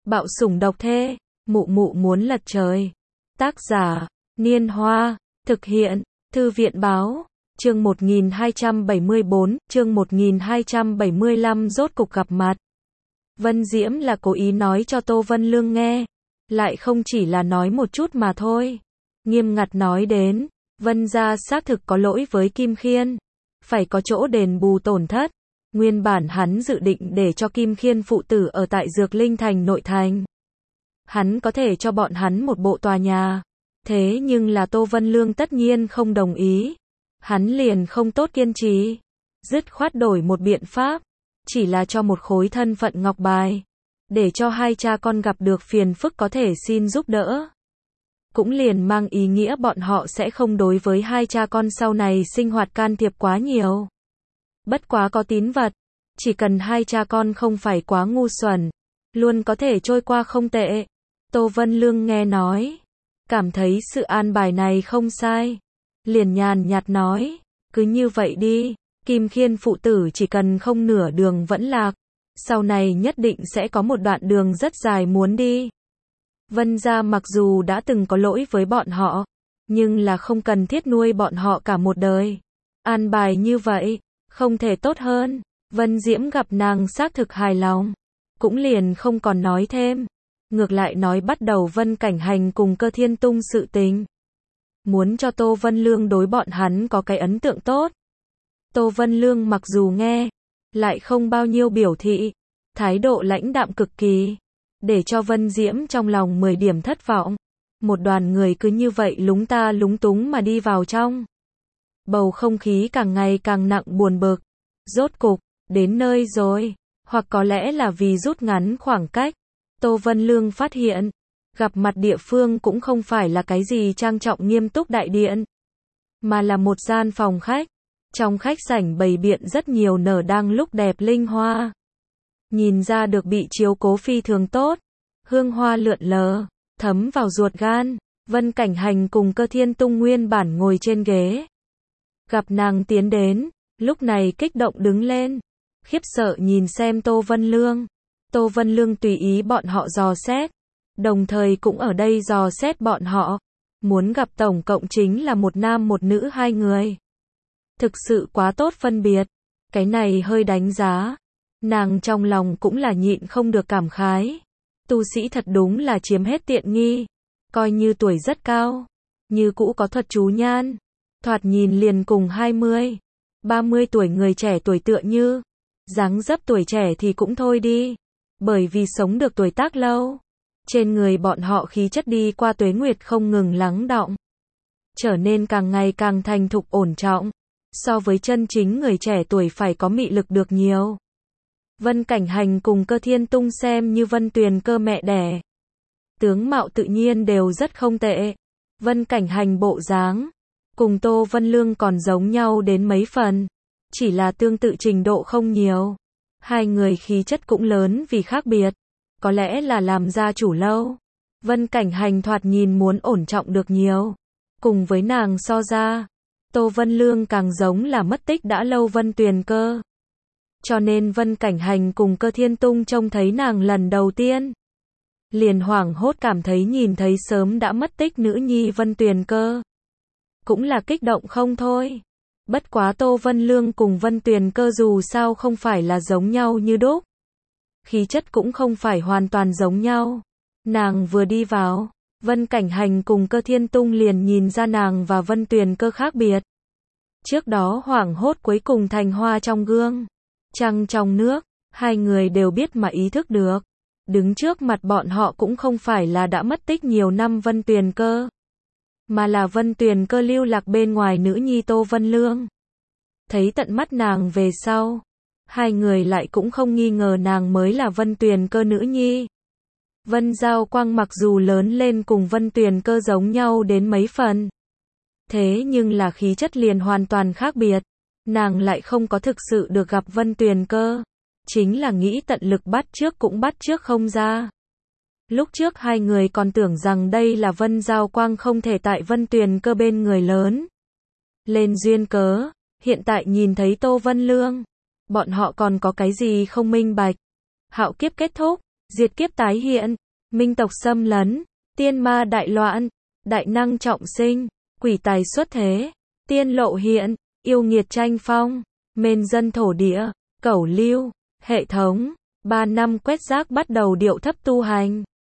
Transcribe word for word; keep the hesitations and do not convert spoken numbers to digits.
Bạo sủng độc thê, mụ mụ muốn lật trời. Tác giả, Niên Hoa, thực hiện, Thư viện báo, chương một nghìn hai trăm bảy mươi bốn, chương một nghìn hai trăm bảy mươi lăm rốt cục gặp mặt. Vân Diễm là cố ý nói cho Tô Vân Lương nghe, lại không chỉ là nói một chút mà thôi. Nghiêm ngặt nói đến, Vân gia xác thực có lỗi với Kim Khiên, phải có chỗ đền bù tổn thất. Nguyên bản hắn dự định để cho Kim Khiên phụ tử ở tại Dược Linh Thành nội thành. Hắn có thể cho bọn hắn một bộ tòa nhà. Thế nhưng là Tô Vân Lương tất nhiên không đồng ý. Hắn liền không tốt kiên trì. Dứt khoát đổi một biện pháp. Chỉ là cho một khối thân phận ngọc bài. Để cho hai cha con gặp được phiền phức có thể xin giúp đỡ. Cũng liền mang ý nghĩa bọn họ sẽ không đối với hai cha con sau này sinh hoạt can thiệp quá nhiều. Bất quá có tín vật, chỉ cần hai cha con không phải quá ngu xuẩn, luôn có thể trôi qua không tệ. Tô Vân Lương nghe nói, cảm thấy sự an bài này không sai, liền nhàn nhạt nói, cứ như vậy đi, Kim Khiên phụ tử chỉ cần không nửa đường vẫn lạc, sau này nhất định sẽ có một đoạn đường rất dài muốn đi. Vân gia mặc dù đã từng có lỗi với bọn họ, nhưng là không cần thiết nuôi bọn họ cả một đời. An bài như vậy, không thể tốt hơn. Vân Diễm gặp nàng xác thực hài lòng, cũng liền không còn nói thêm. Ngược lại nói bắt đầu Vân Cảnh Hành cùng Cơ Thiên Tung sự tình. Muốn cho Tô Vân Lương đối bọn hắn có cái ấn tượng tốt. Tô Vân Lương mặc dù nghe, lại không bao nhiêu biểu thị, thái độ lãnh đạm cực kỳ, để cho Vân Diễm trong lòng mười điểm thất vọng. Một đoàn người cứ như vậy lúng ta lúng túng mà đi vào trong. Bầu không khí càng ngày càng nặng buồn bực. Rốt cục, đến nơi rồi. Hoặc có lẽ là vì rút ngắn khoảng cách. Tô Vân Lương phát hiện, gặp mặt địa phương cũng không phải là cái gì trang trọng nghiêm túc đại điện, mà là một gian phòng khách. Trong khách sảnh bày biện rất nhiều nở đang lúc đẹp linh hoa. Nhìn ra được bị chiếu cố phi thường tốt. Hương hoa lượn lờ, thấm vào ruột gan. Vân Cảnh Hành cùng Cơ Thiên Tung nguyên bản ngồi trên ghế. Gặp nàng tiến đến, lúc này kích động đứng lên, khiếp sợ nhìn xem Tô Vân Lương. Tô Vân Lương tùy ý bọn họ dò xét, đồng thời cũng ở đây dò xét bọn họ. Muốn gặp tổng cộng chính là một nam một nữ hai người. Thực sự quá tốt phân biệt, cái này hơi đánh giá. Nàng trong lòng cũng là nhịn không được cảm khái. Tu sĩ thật đúng là chiếm hết tiện nghi, coi như tuổi rất cao, như cũ có thuật chú nhan. Thoạt nhìn liền cùng hai mươi, ba mươi tuổi người trẻ tuổi tựa như, dáng dấp tuổi trẻ thì cũng thôi đi, bởi vì sống được tuổi tác lâu, trên người bọn họ khí chất đi qua tuế nguyệt không ngừng lắng đọng, trở nên càng ngày càng thành thục ổn trọng, so với chân chính người trẻ tuổi phải có mị lực được nhiều. Vân Cảnh Hành cùng Cơ Thiên Tung xem như Vân Tuyền Cơ mẹ đẻ, tướng mạo tự nhiên đều rất không tệ. Vân Cảnh Hành bộ dáng cùng Tô Vân Lương còn giống nhau đến mấy phần, chỉ là tương tự trình độ không nhiều. Hai người khí chất cũng lớn vì khác biệt, có lẽ là làm gia chủ lâu. Vân Cảnh Hành thoạt nhìn muốn ổn trọng được nhiều, cùng với nàng so ra, Tô Vân Lương càng giống là mất tích đã lâu Vân Tuyền Cơ. Cho nên Vân Cảnh Hành cùng Cơ Thiên Tung trông thấy nàng lần đầu tiên, liền hoảng hốt cảm thấy nhìn thấy sớm đã mất tích nữ nhi Vân Tuyền Cơ. Cũng là kích động không thôi. Bất quá Tô Vân Lương cùng Vân Tuyền Cơ dù sao không phải là giống nhau như đúc. Khí chất cũng không phải hoàn toàn giống nhau. Nàng vừa đi vào, Vân Cảnh Hành cùng Cơ Thiên Tung liền nhìn ra nàng và Vân Tuyền Cơ khác biệt. Trước đó hoảng hốt cuối cùng thành hoa trong gương, trăng trong nước, hai người đều biết mà ý thức được. Đứng trước mặt bọn họ cũng không phải là đã mất tích nhiều năm Vân Tuyền Cơ, mà là Vân Tuyền Cơ lưu lạc bên ngoài nữ nhi Tô Vân Lương. Thấy tận mắt nàng về sau, hai người lại cũng không nghi ngờ nàng mới là Vân Tuyền Cơ nữ nhi. Vân Giao Quang mặc dù lớn lên cùng Vân Tuyền Cơ giống nhau đến mấy phần, thế nhưng là khí chất liền hoàn toàn khác biệt. Nàng lại không có thực sự được gặp Vân Tuyền Cơ, chính là nghĩ tận lực bắt chước cũng bắt chước không ra. Lúc trước hai người còn tưởng rằng đây là Vân Giao Quang không thể tại Vân Tuyền Cơ bên người lớn lên duyên cớ, hiện tại nhìn thấy Tô Vân Lương, bọn họ còn có cái gì không minh bạch. Hạo kiếp kết thúc, diệt kiếp tái hiện, minh tộc xâm lấn, tiên ma đại loạn, đại năng trọng sinh, quỷ tài xuất thế, tiên lộ hiện, yêu nghiệt tranh phong, mền dân thổ địa, cẩu lưu, hệ thống, ba năm quét rác bắt đầu điệu thấp tu hành.